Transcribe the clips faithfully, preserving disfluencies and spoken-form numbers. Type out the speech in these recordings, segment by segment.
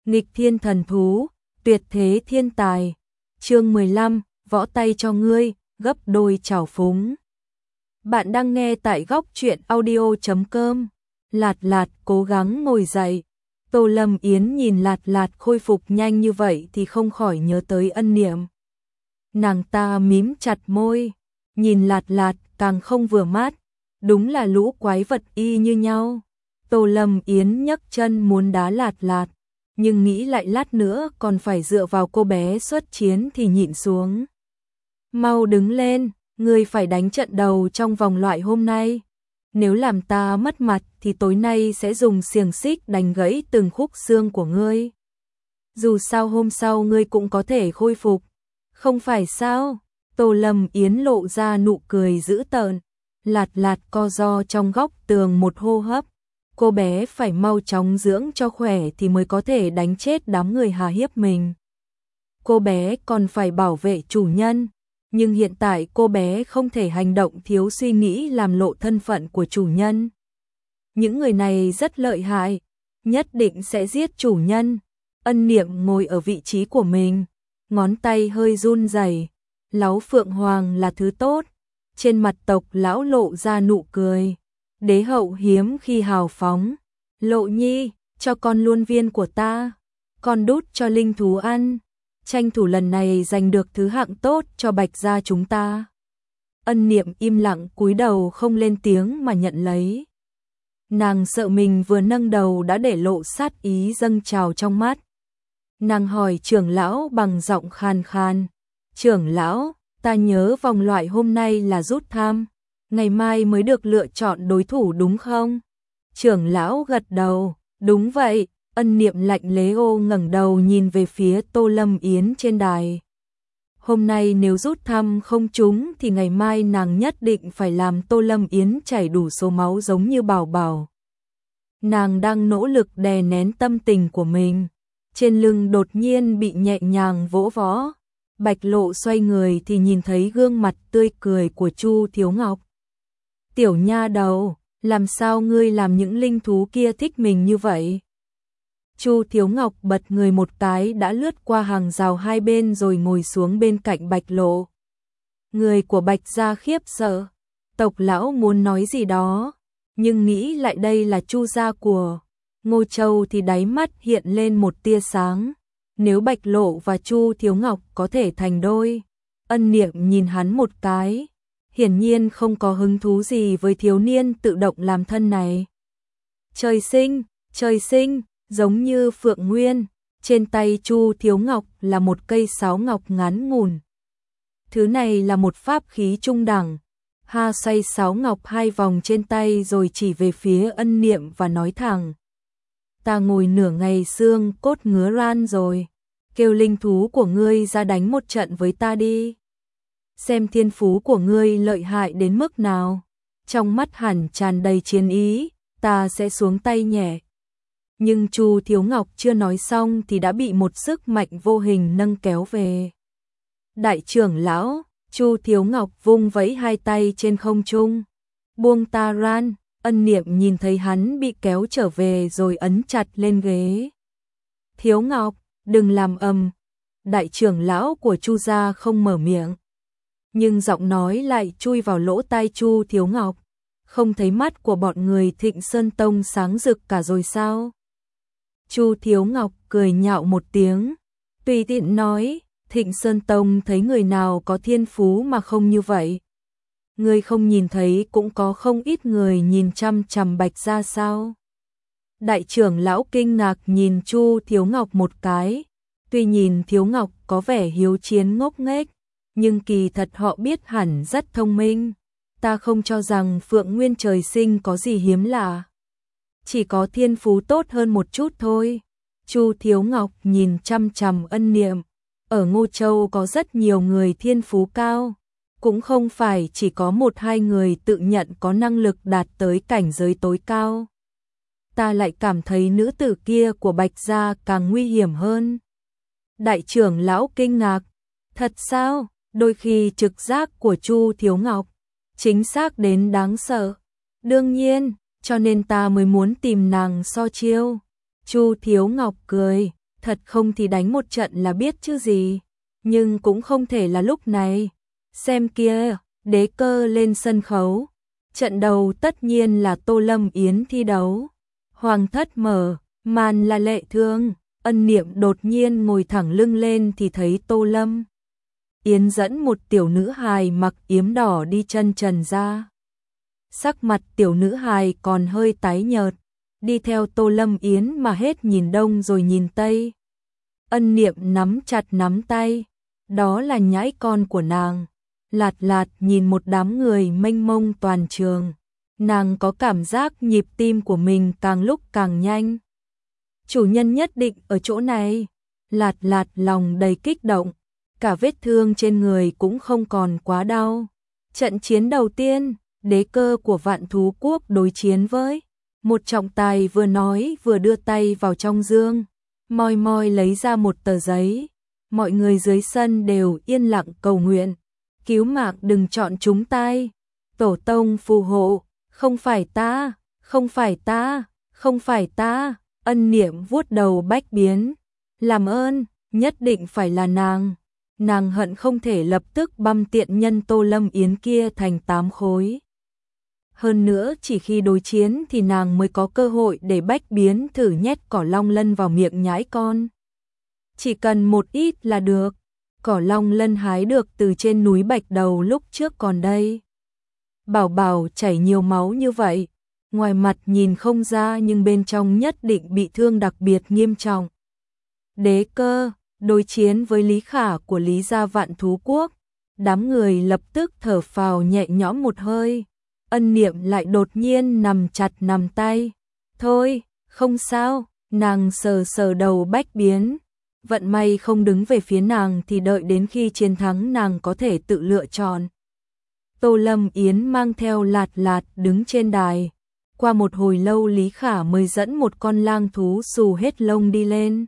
Nghịch thiên thần thú, tuyệt thế thiên tài. Chương mười lăm, võ tay cho ngươi, gấp đôi trào phúng. Bạn đang nghe tại góc truyện audio chấm com. Lạt Lạt cố gắng ngồi dậy. Tô Lâm Yến nhìn Lạt Lạt khôi phục nhanh như vậy thì không khỏi nhớ tới Ân Niệm. Nàng ta mím chặt môi, nhìn Lạt Lạt càng không vừa mắt, đúng là lũ quái vật y như nhau. Tô Lâm Yến nhấc chân muốn đá Lạt Lạt, nhưng nghĩ lại lát nữa còn phải dựa vào cô bé xuất chiến thì nhịn xuống. Mau đứng lên, ngươi phải đánh trận đầu trong vòng loại hôm nay. Nếu làm ta mất mặt thì tối nay sẽ dùng xiềng xích đánh gãy từng khúc xương của ngươi. Dù sao hôm sau ngươi cũng có thể khôi phục, không phải sao? Tô Lâm Yến lộ ra nụ cười dữ tợn. Lạt Lạt co ro trong góc tường một hô hấp. Cô bé phải mau chóng dưỡng cho khỏe thì mới có thể đánh chết đám người hà hiếp mình. Cô bé còn phải bảo vệ chủ nhân, nhưng hiện tại cô bé không thể hành động thiếu suy nghĩ làm lộ thân phận của chủ nhân. Những người này rất lợi hại, nhất định sẽ giết chủ nhân. Ân Niệm ngồi ở vị trí của mình, ngón tay hơi run rẩy. Láu Phượng Hoàng là thứ tốt. Trên mặt tộc lão lộ ra nụ cười. Đế hậu hiếm khi hào phóng. Lộ Nhi, cho con luôn viên của ta. Con đút cho linh thú ăn. Tranh thủ lần này giành được thứ hạng tốt cho Bạch gia chúng ta. Ân Niệm im lặng cúi đầu không lên tiếng mà nhận lấy. Nàng sợ mình vừa nâng đầu đã để lộ sát ý dâng trào trong mắt. Nàng hỏi trưởng lão bằng giọng khàn khàn. Trưởng lão, ta nhớ vòng loại hôm nay là rút thăm. Ngày mai mới được lựa chọn đối thủ đúng không? Trưởng lão gật đầu, đúng vậy. Ân Niệm lạnh lẽo ngẩng đầu nhìn về phía Tô Lâm Yến trên đài. Hôm nay nếu rút thăm không trúng thì ngày mai nàng nhất định phải làm Tô Lâm Yến chảy đủ số máu giống như Bảo Bảo. Nàng đang nỗ lực đè nén tâm tình của mình. Trên lưng đột nhiên bị nhẹ nhàng vỗ võ. Bạch Lộ xoay người thì nhìn thấy gương mặt tươi cười của Chu Thiếu Ngọc. Tiểu nha đầu, làm sao ngươi làm những linh thú kia thích mình như vậy? Chu Thiếu Ngọc bật người một cái đã lướt qua hàng rào hai bên rồi ngồi xuống bên cạnh Bạch Lộ. Người của Bạch gia khiếp sợ, tộc lão muốn nói gì đó, nhưng nghĩ lại đây là Chu gia của Ngô Châu thì đáy mắt hiện lên một tia sáng. Nếu Bạch Lộ và Chu Thiếu Ngọc có thể thành đôi. Ân Niệm nhìn hắn một cái, hiển nhiên không có hứng thú gì với thiếu niên tự động làm thân này. Trời sinh, trời sinh, giống như Phượng Nguyên, trên tay Chu Thiếu Ngọc là một cây sáo ngọc ngắn ngủn. Thứ này là một pháp khí trung đẳng. Ha xoay sáo ngọc hai vòng trên tay rồi chỉ về phía Ân Niệm và nói thẳng. Ta ngồi nửa ngày xương cốt ngứa ran rồi, kêu linh thú của ngươi ra đánh một trận với ta đi. Xem thiên phú của ngươi lợi hại đến mức nào. Trong mắt hẳn tràn đầy chiến ý, ta sẽ xuống tay nhẹ. Nhưng Chu Thiếu Ngọc chưa nói xong thì đã bị một sức mạnh vô hình nâng kéo về. Đại trưởng lão, Chu Thiếu Ngọc vung vẫy hai tay trên không trung. Buông ta ran. Ân Niệm nhìn thấy hắn bị kéo trở về rồi ấn chặt lên ghế. Thiếu Ngọc, đừng làm ầm. Đại trưởng lão của Chu gia không mở miệng, nhưng giọng nói lại chui vào lỗ tai Chu Thiếu Ngọc. Không thấy mắt của bọn người Thịnh Sơn Tông sáng rực cả rồi sao? Chu Thiếu Ngọc cười nhạo một tiếng, tùy tiện nói, Thịnh Sơn Tông thấy người nào có thiên phú mà không như vậy. Người không nhìn thấy cũng có không ít người nhìn chăm chằm Bạch gia sao? Đại trưởng lão kinh ngạc nhìn Chu Thiếu Ngọc một cái. Tuy nhìn Thiếu Ngọc có vẻ hiếu chiến ngốc nghếch, nhưng kỳ thật họ biết hẳn rất thông minh. Ta không cho rằng Phượng Nguyên trời sinh có gì hiếm lạ, chỉ có thiên phú tốt hơn một chút thôi. Chu Thiếu Ngọc nhìn chăm chằm Ân Niệm. Ở Ngô Châu có rất nhiều người thiên phú cao, cũng không phải chỉ có một hai người tự nhận có năng lực đạt tới cảnh giới tối cao. Ta lại cảm thấy nữ tử kia của Bạch gia càng nguy hiểm hơn. Đại trưởng lão kinh ngạc, thật sao? Đôi khi trực giác của Chu Thiếu Ngọc chính xác đến đáng sợ. Đương nhiên, cho nên ta mới muốn tìm nàng so chiêu. Chu Thiếu Ngọc cười, thật không thì đánh một trận là biết chứ gì, nhưng cũng không thể là lúc này. Xem kia, Đế Cơ lên sân khấu. Trận đầu tất nhiên là Tô Lâm Yến thi đấu. Hoàng thất mở, màn là Lệ Thương. Ân Niệm đột nhiên ngồi thẳng lưng lên thì thấy Tô Lâm Yến dẫn một tiểu nữ hài mặc yếm đỏ đi chân trần ra. Sắc mặt tiểu nữ hài còn hơi tái nhợt, đi theo Tô Lâm Yến mà hết nhìn đông rồi nhìn tây. Ân Niệm nắm chặt nắm tay, đó là nhãi con của nàng. Lạt Lạt nhìn một đám người mênh mông toàn trường, nàng có cảm giác nhịp tim của mình càng lúc càng nhanh. Chủ nhân nhất định ở chỗ này. Lạt Lạt lòng đầy kích động, cả vết thương trên người cũng không còn quá đau. Trận chiến đầu tiên, Đế Cơ của Vạn Thú Quốc đối chiến với một trọng tài, vừa nói vừa đưa tay vào trong dương, moi moi lấy ra một tờ giấy. Mọi người dưới sân đều yên lặng cầu nguyện, cứu mạng đừng chọn chúng tay. Tổ tông phù hộ, không phải ta, không phải ta, không phải ta. Ân Niệm vuốt đầu bách biến, làm ơn, nhất định phải là nàng. Nàng hận không thể lập tức băm tiện nhân Tô Lâm Yến kia thành tám khối. Hơn nữa chỉ khi đối chiến thì nàng mới có cơ hội để bách biến thử nhét cỏ long lân vào miệng nhãi con. Chỉ cần một ít là được. Cỏ long lân hái được từ trên núi Bạch Đầu lúc trước còn đây. Bảo bảo chảy nhiều máu như vậy, ngoài mặt nhìn không ra nhưng bên trong nhất định bị thương đặc biệt nghiêm trọng. Đế Cơ đối chiến với Lý Khả của Lý gia Vạn Thú Quốc, đám người lập tức thở phào nhẹ nhõm một hơi. Ân Niệm lại đột nhiên nằm chặt nằm tay. Thôi, không sao, nàng sờ sờ đầu bách biến. Vận may không đứng về phía nàng thì đợi đến khi chiến thắng nàng có thể tự lựa chọn. Tô Lâm Yến mang theo Lạt Lạt đứng trên đài. Qua một hồi lâu Lý Khả mới dẫn một con lang thú xù hết lông đi lên.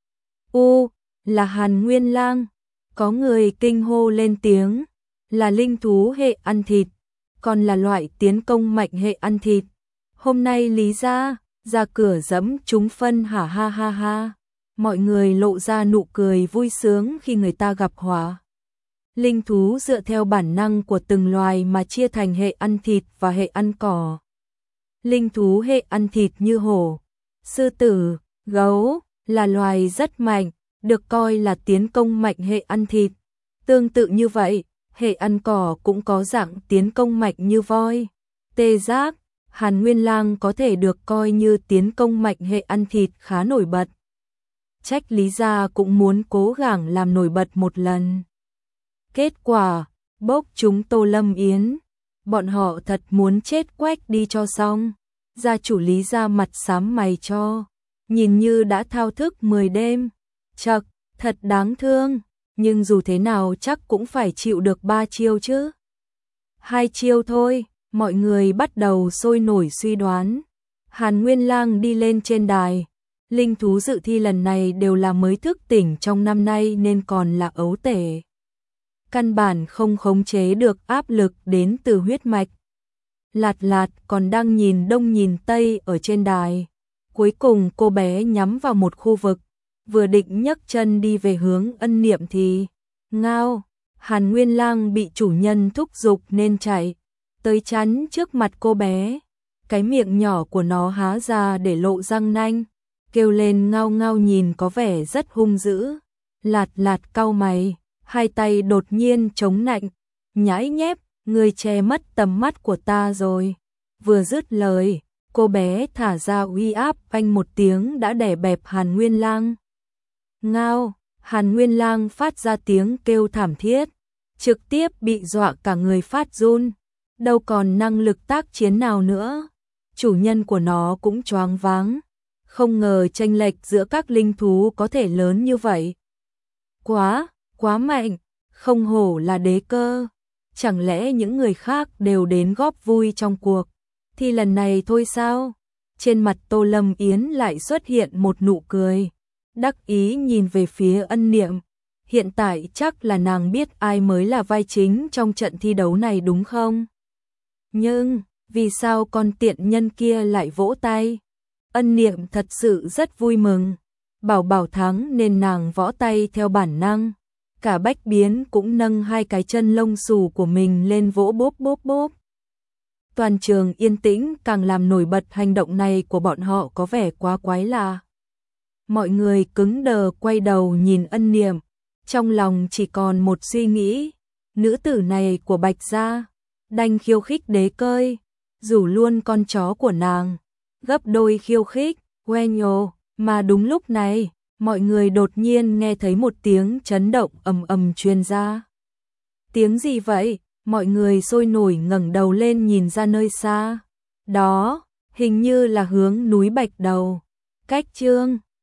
U, là Hàn Nguyên Lang. Có người kinh hô lên tiếng. Là linh thú hệ ăn thịt, còn là loại tiến công mạnh hệ ăn thịt. Hôm nay Lý gia ra cửa dẫm chúng phân hả ha ha ha. Mọi người lộ ra nụ cười vui sướng khi người ta gặp họa. Linh thú dựa theo bản năng của từng loài mà chia thành hệ ăn thịt và hệ ăn cỏ. Linh thú hệ ăn thịt như hổ, sư tử, gấu là loài rất mạnh, được coi là tiến công mạnh hệ ăn thịt. Tương tự như vậy, hệ ăn cỏ cũng có dạng tiến công mạnh như voi, tê giác. Hàn Nguyên Lang có thể được coi như tiến công mạnh hệ ăn thịt khá nổi bật. Trách Lý gia cũng muốn cố gắng làm nổi bật một lần. Kết quả, bốc chúng Tô Lâm Yến. Bọn họ thật muốn chết quách đi cho xong. Gia chủ Lý gia mặt xám mày cho, nhìn như đã thao thức mười đêm. Chậc, thật đáng thương, nhưng dù thế nào chắc cũng phải chịu được ba chiêu chứ. Hai chiêu thôi, mọi người bắt đầu sôi nổi suy đoán. Hàn Nguyên Lang đi lên trên đài. Linh thú dự thi lần này đều là mới thức tỉnh trong năm nay nên còn là ấu tể. Căn bản không khống chế được áp lực đến từ huyết mạch. Lạt Lạt còn đang nhìn đông nhìn tây ở trên đài. Cuối cùng cô bé nhắm vào một khu vực, vừa định nhấc chân đi về hướng Ân Niệm thì ngao, Hàn Nguyên Lang bị chủ nhân thúc giục nên chạy tới chắn trước mặt cô bé. Cái miệng nhỏ của nó há ra để lộ răng nanh, kêu lên ngao ngao nhìn có vẻ rất hung dữ. Lạt Lạt cau mày, hai tay đột nhiên chống nạnh, nhãi nhép, ngươi che mất tầm mắt của ta rồi. Vừa dứt lời, cô bé thả ra uy áp anh một tiếng đã đè bẹp Hàn Nguyên Lang. Ngao, Hàn Nguyên Lang phát ra tiếng kêu thảm thiết, trực tiếp bị dọa cả người phát run, đâu còn năng lực tác chiến nào nữa. Chủ nhân của nó cũng choáng váng, không ngờ chênh lệch giữa các linh thú có thể lớn như vậy. Quá, quá mạnh, không hổ là Đế Cơ. Chẳng lẽ những người khác đều đến góp vui trong cuộc thì lần này thôi sao? Trên mặt Tô Lâm Yến lại xuất hiện một nụ cười, đắc ý nhìn về phía Ân Niệm. Hiện tại chắc là nàng biết ai mới là vai chính trong trận thi đấu này đúng không? Nhưng, vì sao con tiện nhân kia lại vỗ tay? Ân Niệm thật sự rất vui mừng. bảo bảo thắng nên nàng võ tay theo bản năng. Cả Bách Biến cũng nâng hai cái chân lông xù của mình lên vỗ bốp bốp bốp. Toàn trường yên tĩnh càng làm nổi bật hành động này của bọn họ có vẻ quá quái lạ. Mọi người cứng đờ quay đầu nhìn Ân Niệm, trong lòng chỉ còn một suy nghĩ, nữ tử này của Bạch gia, đành khiêu khích đế cơi, rủ luôn con chó của nàng, gấp đôi khiêu khích, que nhồ, mà đúng lúc này, mọi người đột nhiên nghe thấy một tiếng chấn động ầm ầm truyền ra. Tiếng gì vậy? Mọi người sôi nổi ngẩng đầu lên nhìn ra nơi xa. Đó, hình như là hướng núi Bạch Đầu, cách Trương